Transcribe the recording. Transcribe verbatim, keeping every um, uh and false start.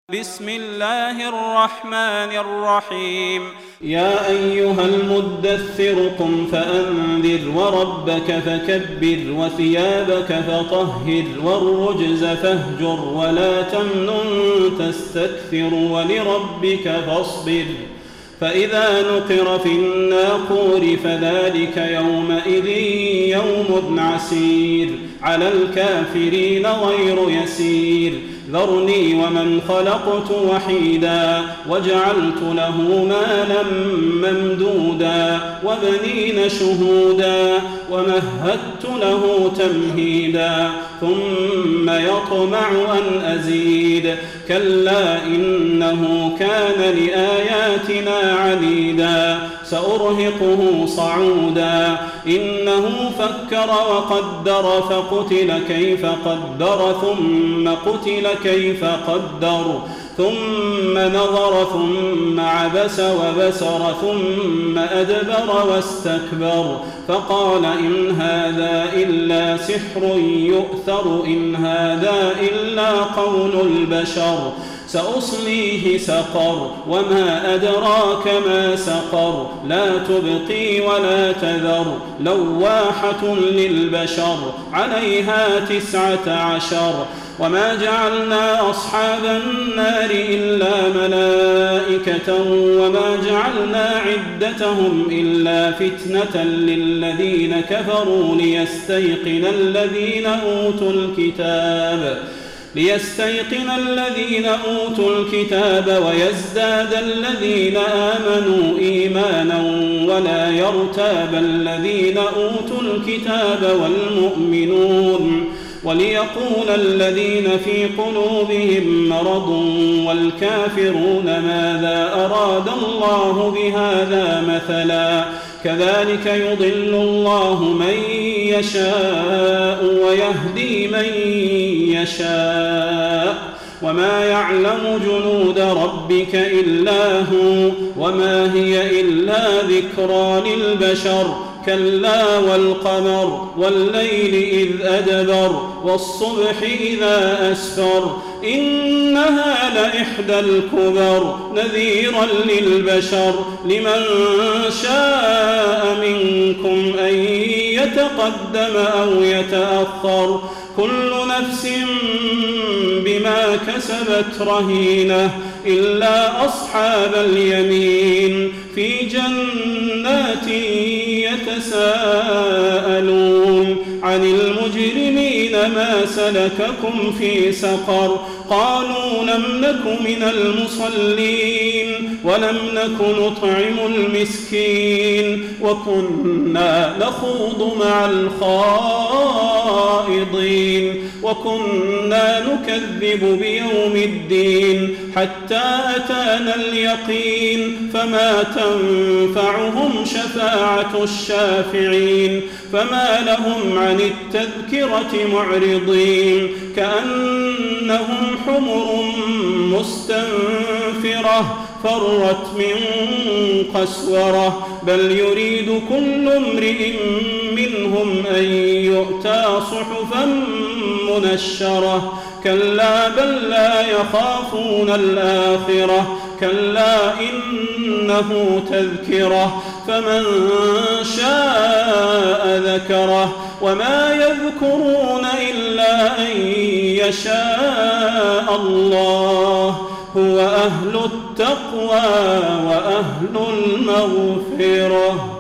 بسم الله الرحمن الرحيم يا أيها المدثر قم فأنذر وربك فكبر وثيابك فطهر والرجز فاهجر ولا تمنن تستكثر ولربك فاصبر فإذا نقر في الناقور فذلك يومئذ يوم عسير على الكافرين غير يسير ذرني ومن خلقت وحيدا وجعلت له مالا ممدودا وبنين شهودا ومهدت له تمهيدا ثم يطمع أن أزيد كلا إنه كان لآياتنا عنيدا سأرهقه صعودا إنه فكر وقدر فقتل كيف قدر ثم قتل كيف قدر ثم نظر ثم عبس وبسر ثم أدبر واستكبر فقال إن هذا إلا سحر يؤثر إن هذا إلا قول البشر سأصليه سقر وما أدراك ما سقر لا تبقي ولا تذر لواحة للبشر عليها تسعة عشر وما جعلنا أصحاب النار إلا ملائكة وما جعلنا عدتهم إلا فتنة للذين كفروا ليستيقن الذين أوتوا الكتاب ليستيقن الذين أوتوا الكتاب ويزداد الذين آمنوا إيمانا ولا يرتاب الذين أوتوا الكتاب والمؤمنون وليقول الذين في قلوبهم مرض والكافرون ماذا أراد الله بهذا مثلا كذلك يضل الله من يشاء ويهدي من يشاء وما يعلم جنود ربك إلا هو وما هي إلا ذكرى للبشر كلا والقمر والليل إذ أدبر والصبح إذا أسفر إنها لإحدى الكبر نذيرا للبشر لمن شاء منكم أن يتقدم أو يتأخر كل نفس بما كسبت رهينة إلا أصحاب اليمين في جنات يتساءلون عن المجرمين ما سلككم في سقر قالوا لم نك من المصلين ولم نك نطعم المسكين وكنا نخوض مع الخائضين وكنا نكذب بيوم الدين حتى أتانا اليقين فما تنفعهم شفاعة الشافعين فما لهم عن التذكرة معرضين كأنهم حمر مستنفرة فرت من قسورة بل يريد كل امرئ منهم أن يؤتى صحفا منشرة كلا بل لا يخافون الآخرة كلا إنه تذكرة فمن شاء ذكره وما يذكرون إلا أن يشاء الله هو أهل التقوى وأهل المغفرة.